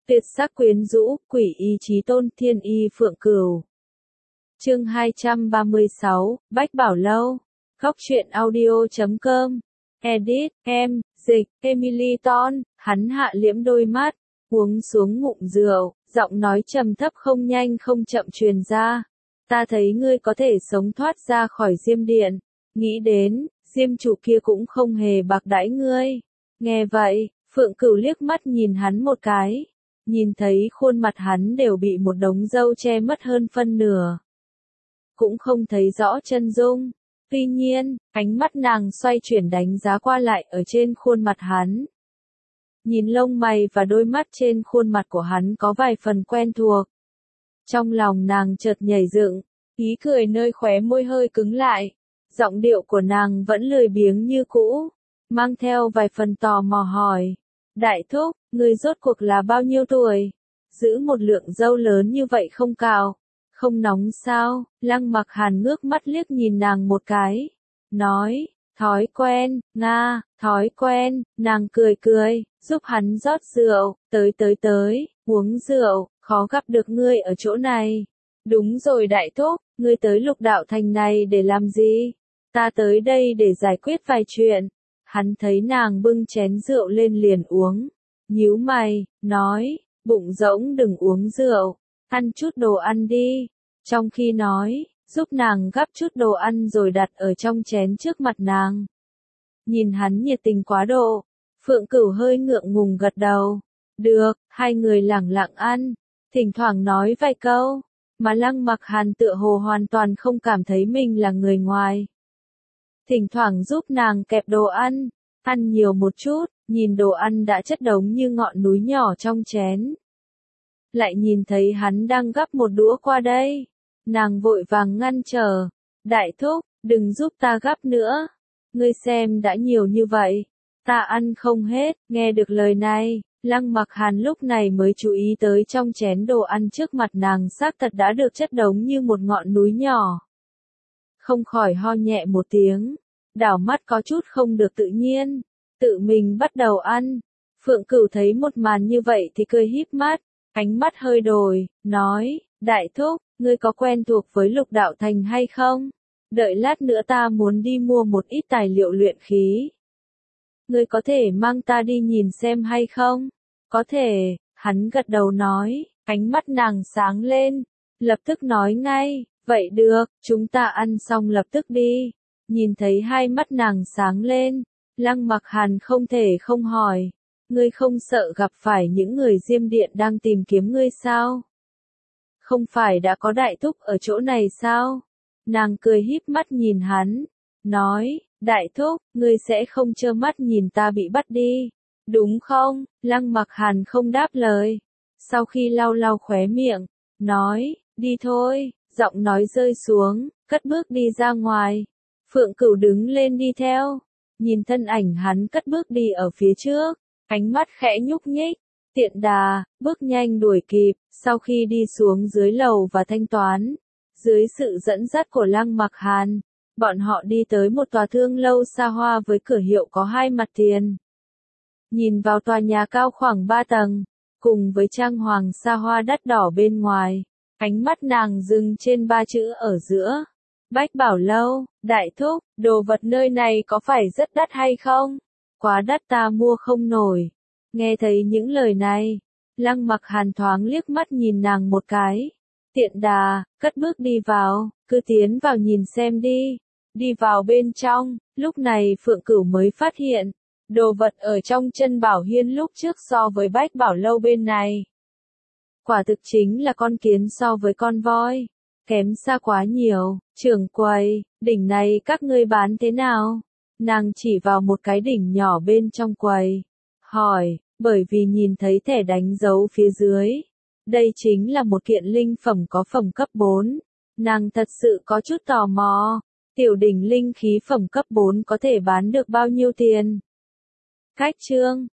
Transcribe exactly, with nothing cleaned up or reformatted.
Tuyệt sắc quyến rũ, quỷ y chí tôn, thiên y phượng cửu. Chương hai trăm ba mươi sáu, Bách Bảo Lâu. Góc truyện audio chấm com. Edit, em, dịch, Emily Ton, hắn hạ liễm đôi mắt, uống xuống ngụm rượu, giọng nói trầm thấp không nhanh không chậm truyền ra. Ta thấy ngươi có thể sống thoát ra khỏi Diêm Điện. Nghĩ đến, Diêm chủ kia cũng không hề bạc đãi ngươi. Nghe vậy, Phượng Cửu liếc mắt nhìn hắn một cái. Nhìn thấy khuôn mặt hắn đều bị một đống râu che mất hơn phân nửa. Cũng không thấy rõ chân dung. Tuy nhiên, ánh mắt nàng xoay chuyển đánh giá qua lại ở trên khuôn mặt hắn. Nhìn lông mày và đôi mắt trên khuôn mặt của hắn có vài phần quen thuộc. Trong lòng nàng chợt nhảy dựng, ý cười nơi khóe môi hơi cứng lại. Giọng điệu của nàng vẫn lười biếng như cũ, mang theo vài phần tò mò hỏi. Đại thúc, ngươi rốt cuộc là bao nhiêu tuổi? Giữ một lượng râu lớn như vậy không cạo, không nóng sao? Lăng Mặc Hàn ngước mắt liếc nhìn nàng một cái, nói, thói quen, nga, thói quen. Nàng cười cười, giúp hắn rót rượu, tới tới tới, uống rượu, khó gặp được ngươi ở chỗ này. Đúng rồi đại thúc, ngươi tới Lục Đạo Thành này để làm gì? Ta tới đây để giải quyết vài chuyện. Hắn thấy nàng bưng chén rượu lên liền uống, nhíu mày, nói, bụng rỗng đừng uống rượu, ăn chút đồ ăn đi. Trong khi nói, giúp nàng gắp chút đồ ăn rồi đặt ở trong chén trước mặt nàng. Nhìn hắn nhiệt tình quá độ, Phượng Cửu hơi ngượng ngùng gật đầu. Được, hai người lẳng lặng ăn, thỉnh thoảng nói vài câu, mà Lăng Mặc Hàn tựa hồ hoàn toàn không cảm thấy mình là người ngoài. Thỉnh thoảng giúp nàng kẹp đồ ăn, ăn nhiều một chút, nhìn đồ ăn đã chất đống như ngọn núi nhỏ trong chén. Lại nhìn thấy hắn đang gắp một đũa qua đây, nàng vội vàng ngăn trở. Đại thúc, đừng giúp ta gắp nữa, ngươi xem đã nhiều như vậy, ta ăn không hết. Nghe được lời này, Lăng Mặc Hàn lúc này mới chú ý tới trong chén đồ ăn trước mặt nàng xác thật đã được chất đống như một ngọn núi nhỏ. Không khỏi ho nhẹ một tiếng, đảo mắt có chút không được tự nhiên, tự mình bắt đầu ăn. Phượng Cửu thấy một màn như vậy thì cười híp mắt, ánh mắt hơi đổi, nói, đại thúc, ngươi có quen thuộc với Lục Đạo Thành hay không? Đợi lát nữa ta muốn đi mua một ít tài liệu luyện khí. Ngươi có thể mang ta đi nhìn xem hay không? Có thể, hắn gật đầu nói, ánh mắt nàng sáng lên, lập tức nói ngay. Vậy được, chúng ta ăn xong lập tức đi. Nhìn thấy hai mắt nàng sáng lên, Lăng Mặc Hàn không thể không hỏi, ngươi không sợ gặp phải những người Diêm Điện đang tìm kiếm ngươi sao? Không phải đã có đại thúc ở chỗ này sao? Nàng cười híp mắt nhìn hắn, nói, đại thúc, ngươi sẽ không trơ mắt nhìn ta bị bắt đi, đúng không? Lăng Mặc Hàn không đáp lời, sau khi lau lau khóe miệng, nói, đi thôi. Giọng nói rơi xuống, cất bước đi ra ngoài. Phượng Cửu đứng lên đi theo, nhìn thân ảnh hắn cất bước đi ở phía trước, ánh mắt khẽ nhúc nhích, tiện đà, bước nhanh đuổi kịp. Sau khi đi xuống dưới lầu và thanh toán, dưới sự dẫn dắt của Lăng Mặc Hàn, bọn họ đi tới một tòa thương lâu xa hoa với cửa hiệu có hai mặt tiền. Nhìn vào tòa nhà cao khoảng ba tầng, cùng với trang hoàng xa hoa đắt đỏ bên ngoài. Ánh mắt nàng dừng trên ba chữ ở giữa. Bách Bảo Lâu. Đại thúc, đồ vật nơi này có phải rất đắt hay không? Quá đắt ta mua không nổi. Nghe thấy những lời này, Lăng Mặc Hàn thoáng liếc mắt nhìn nàng một cái. Tiện đà, cất bước đi vào, cứ tiến vào nhìn xem đi. Đi vào bên trong, lúc này Phượng Cửu mới phát hiện, đồ vật ở trong chân Bảo Hiên lúc trước so với Bách Bảo Lâu bên này. Quả thực chính là con kiến so với con voi, kém xa quá nhiều. Trưởng quầy, đỉnh này các ngươi bán thế nào? Nàng chỉ vào một cái đỉnh nhỏ bên trong quầy, hỏi, bởi vì nhìn thấy thẻ đánh dấu phía dưới. Đây chính là một kiện linh phẩm có phẩm cấp bốn. Nàng thật sự có chút tò mò, tiểu đỉnh linh khí phẩm cấp bốn có thể bán được bao nhiêu tiền? Cách chương